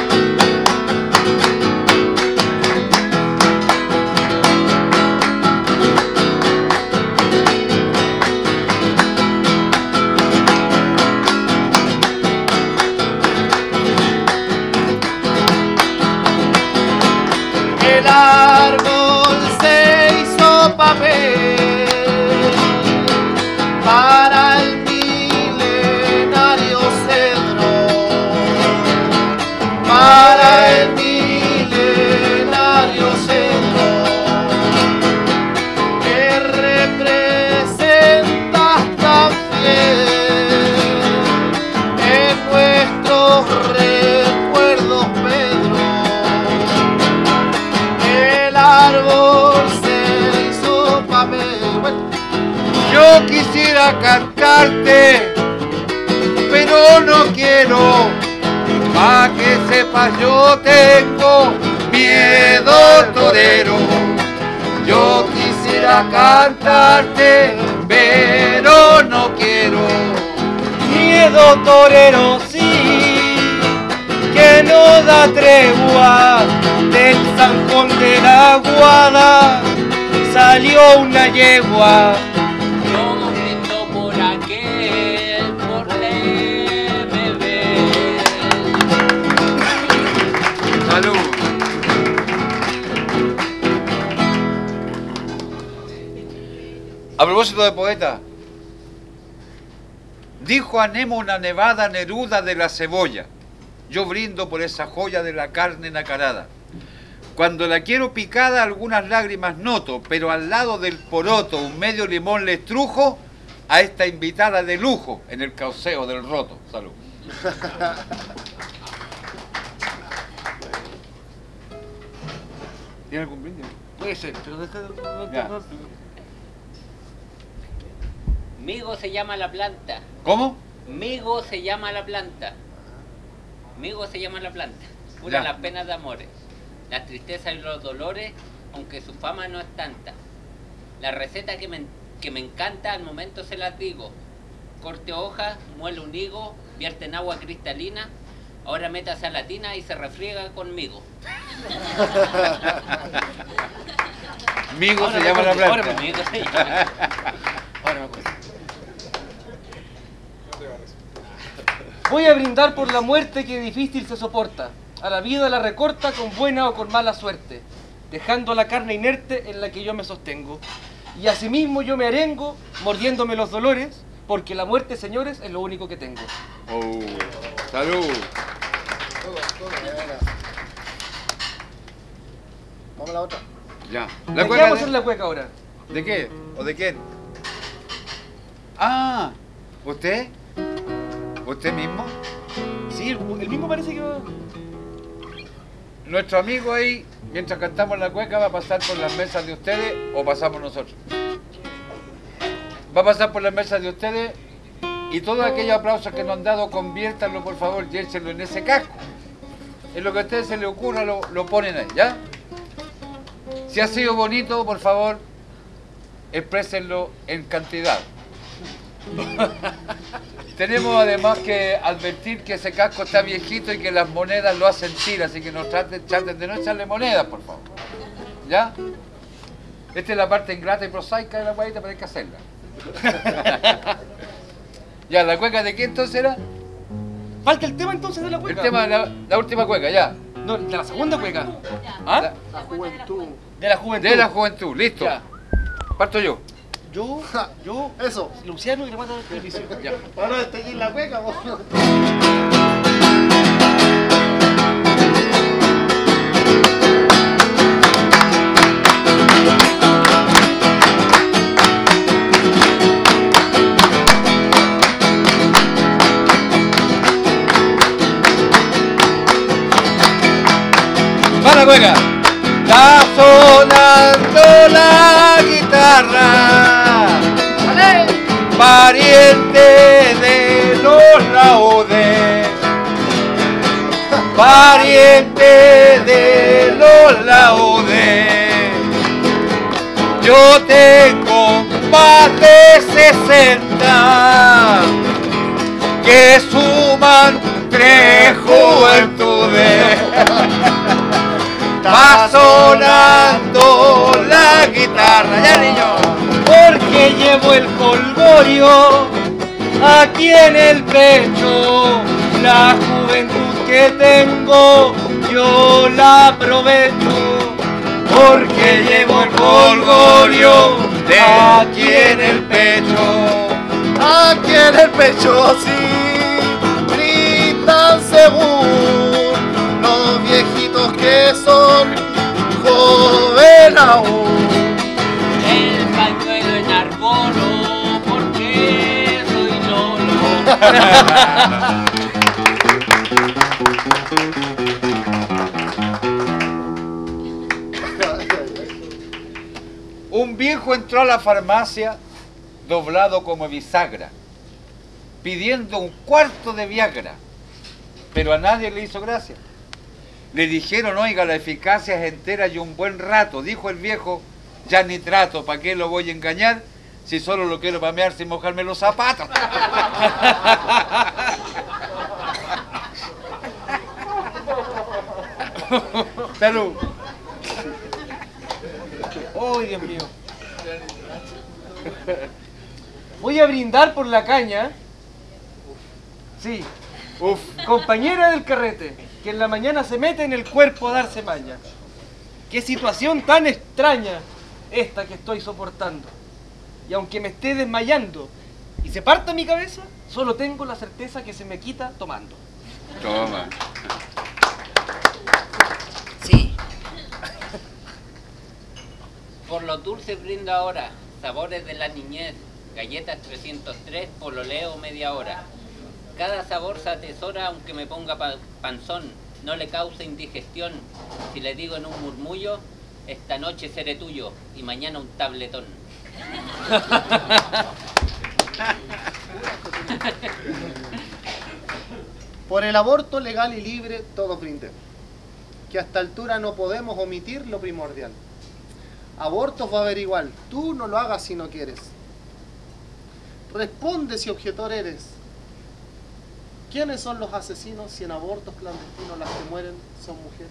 El árbol se hizo papel para el milenario cedro, para el milenario cedro, que representas también en nuestros recuerdos, Pedro. El árbol se hizo papel. Bueno, Yo quisiera cantarte, pero no quiero. Pa' que sepas, yo tengo miedo torero. Yo quisiera cantarte, pero no quiero. Miedo torero, sí, que no da tregua del donde la guada salió una yegua. Yo brindo por aquel, por le beber. Salud. A propósito de poeta, dijo a Nemo una nevada Neruda de la cebolla: yo brindo por esa joya de la carne nacarada. Cuando la quiero picada algunas lágrimas noto, pero al lado del poroto un medio limón le estrujo a esta invitada de lujo en el cauceo del roto. Salud. ¿Tiene algún brindis? Puede ser, pero deja de... Ya. Migo se llama la planta. ¿Cómo? Migo se llama la planta. Migo se llama la planta. Cura Ya. las penas de amores, las tristezas y los dolores, aunque su fama no es tanta. La receta que me, que me encanta al momento se las digo. Corte hojas, muele un higo, vierte en agua cristalina, ahora métase a la tina y se refriega conmigo. Migo Ahora se me llama la acordé, ahora planta. Migo se llama. Ahora me acuerdo. No te vales. Voy a brindar por la muerte que difícil se soporta. A la vida la recorta con buena o con mala suerte, dejando la carne inerte en la que yo me sostengo. Y asimismo yo me arengo, mordiéndome los dolores, porque la muerte, señores, es lo único que tengo. Oh, salud. Todo, todo. Vamos a la otra. Ya. ¿De ¿La qué cueca vamos a de- hacer la cueca ahora? ¿De qué? ¿O de quién? Ah, ¿usted? ¿Usted mismo? Sí, el, el mismo parece que va... Nuestro amigo ahí, mientras cantamos la cueca, va a pasar por las mesas de ustedes o pasamos nosotros. Va a pasar por las mesas de ustedes y todos aquellos aplausos que nos han dado, conviértanlo por favor y échenlo en ese casco. En lo que a ustedes se les ocurra lo, lo ponen ahí, ¿ya? Si ha sido bonito, por favor, exprésenlo en cantidad. Tenemos además que advertir que ese casco está viejito y que las monedas lo hacen tirar, así que nos traten, traten de no echarle monedas, por favor. ¿Ya? Esta es la parte ingrata y prosaica de la guayita, pero hay que hacerla. Ya, ¿la cueca de qué entonces era? Falta el tema entonces de la El cueca. tema de la, la última cueca, ya. No, de la segunda cueca. ¿Ah? La- La juventud. De la juventud. de la juventud, listo. Ya. Parto yo. Yo, yo, Eso. Luciano y la mata del servicio. Ya. Ahora estoy en la cueca, vos. Va la cueca. Está sonando la guitarra, pariente de los laudes, pariente de los laudes. Yo tengo más de sesenta que suman tres juventudes. Va sonando la guitarra, ya niño. Porque llevo el colgorio aquí en el pecho. La juventud que tengo yo la aprovecho. Porque llevo el colgorio de aquí en el pecho. Aquí en el pecho sí gritan según los viejitos que son joven aún. El pañuelo en argolo, porque soy Lolo. Un viejo entró a la farmacia doblado como bisagra, pidiendo un cuarto de Viagra, pero a nadie le hizo gracia. Le dijeron, oiga, la eficacia es entera y un buen rato. Dijo el viejo, ya ni trato, ¿para qué lo voy a engañar? Si solo lo quiero pamear sin mojarme los zapatos. Salud. ¡Oh, Dios mío! Voy a brindar por la caña. Sí. Uf. Compañera del carrete, que en la mañana se mete en el cuerpo a darse maña. ¡Qué situación tan extraña esta que estoy soportando! Y aunque me esté desmayando y se parta mi cabeza, solo tengo la certeza que se me quita tomando. Toma. Sí. Por los dulces brindo ahora, sabores de la niñez, galletas trescientos tres, pololeo media hora. Cada sabor se atesora aunque me ponga pa panzón, no le causa indigestión. Si le digo en un murmullo, esta noche seré tuyo y mañana un tabletón. Por el aborto legal y libre todos brinden, que a esta altura no podemos omitir lo primordial. Abortos va a haber igual, tú no lo hagas si no quieres. Responde si objetor eres. ¿Quiénes son los asesinos si en abortos clandestinos las que mueren son mujeres?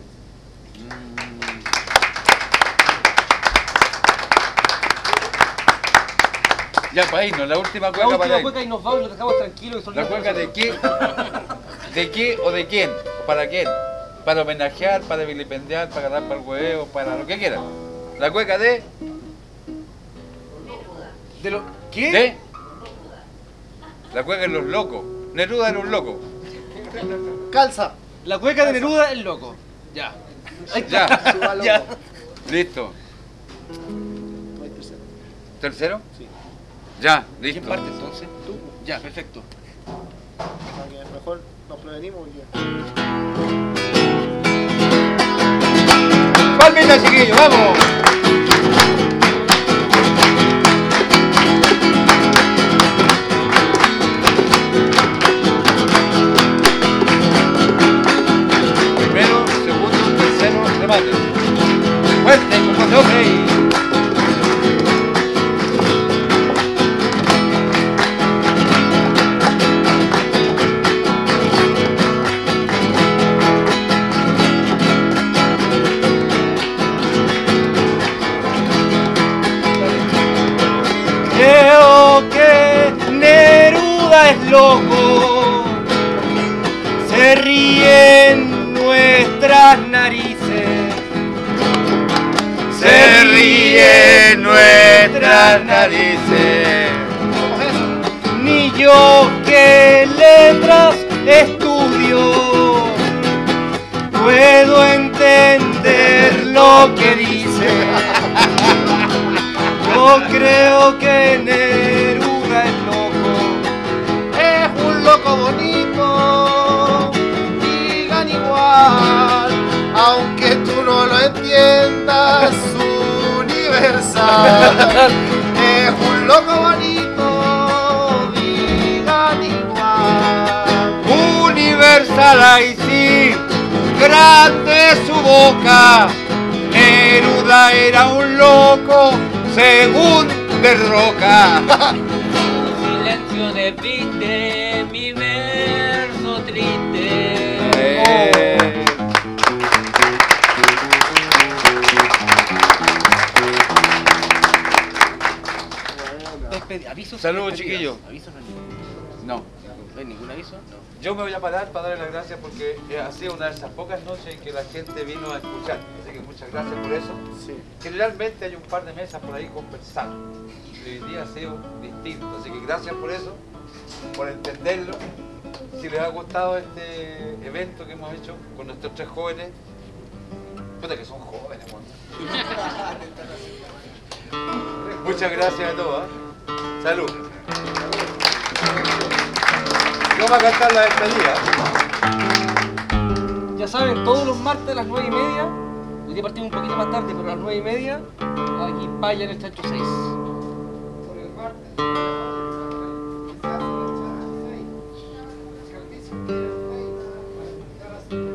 Ya, para irnos, la última La cueca última para cueca y nos vamos y los dejamos tranquilos. Y ¿La cueca de qué? ¿De qué o de quién? ¿Para quién? Para homenajear, para vilipendiar, para agarrar para el huevo, para lo que quieran. La cueca de... ¿De lo qué? ¿De? La cueca de los locos. Neruda era un loco. Calza. La cueca de Neruda, el loco. Ya. Ahí está. Ya. Súbalo. Ya. Listo. No hay tercero. ¿Tercero? Sí. Ya, ¿Quién listo. parte entonces? Tú. Ya, perfecto. Para que mejor nos prevenimos hoy día. ¡Palmita, chiquillos! ¡Vamos! Primero, segundo, tercero, remate. Fuerte, como se ok. Creo que Neruda es loco, se ríen nuestras narices, Se ríen nuestras narices. ni yo que letras estudio puedo entender lo que dice. Yo creo que Neruda es loco. Es un loco bonito, digan igual, aunque tú no lo entiendas, universal. Es un loco bonito, digan igual. Universal, ahí sí, grande su boca. Neruda era un loco, según de Roca. Silencio despiste mi verso triste. Eh. Despedi- ¿Avisos? Saludos, Despedidas. chiquillos. ¿Avisos no hay ninguno? No. ¿No hay ningún aviso? No. Yo me voy a parar para darle las gracias porque ha sido una de esas pocas noches en que la gente vino a escuchar. Así que muchas gracias por eso. Sí. Generalmente hay un par de mesas por ahí conversando. Y hoy día ha sido distinto. Así que gracias por eso, por entenderlo. Si les ha gustado este evento que hemos hecho con nuestros tres jóvenes, puta que son jóvenes, mon. Muchas gracias a todos. ¿eh? Salud. Vamos a cantar la despedida. Ya saben, todos los martes a las nueve y media, hoy día partimos un poquito más tarde, pero a las nueve y media, aquí en Paya en el Chancho seis. Por el martes, se hace la charla seis. El servicio tiene seis para escuchar a su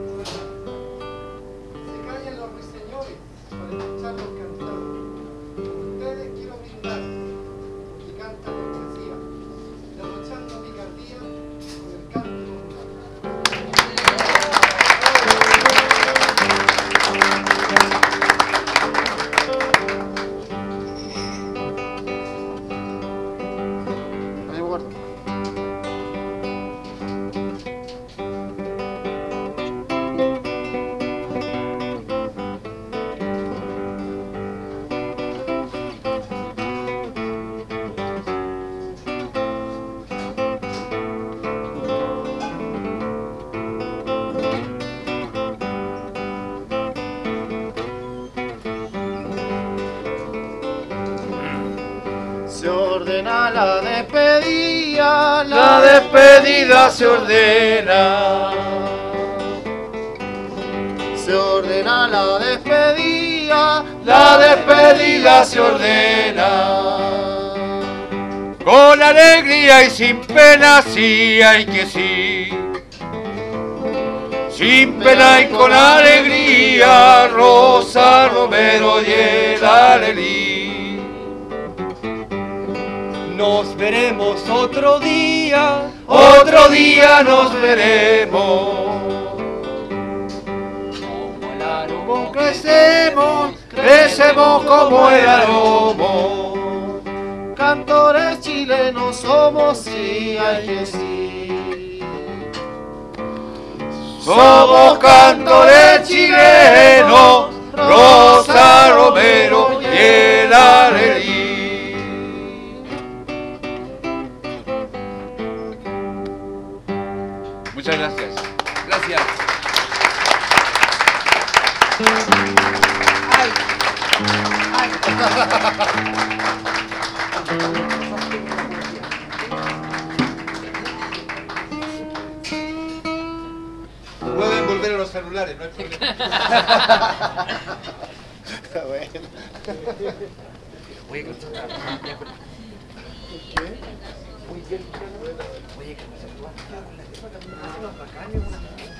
se callan los ruiseñores para escucharlos cantar. Por ustedes quiero brindar, porque cantan con poesía, derrochando picardía con el canto popular. ordena la despedida, La despedida se ordena. Se ordena la despedida, La despedida se ordena. Con alegría y sin pena, sí hay que sí. Sin pena y con alegría, Rosa Romero y el Alelí. Nos veremos otro día, otro día nos veremos. Como el aromo crecemos, crecemos como el aromo. cantores chilenos somos, sí hay que sí. Somos cantores chilenos, Rosa Romero y el Alelí. Muchas gracias. Gracias. Ay, ay. Pueden volver a los celulares, no hay problema. Bueno. Oye, que está Oye, que no se puede. Oye, que no se puede.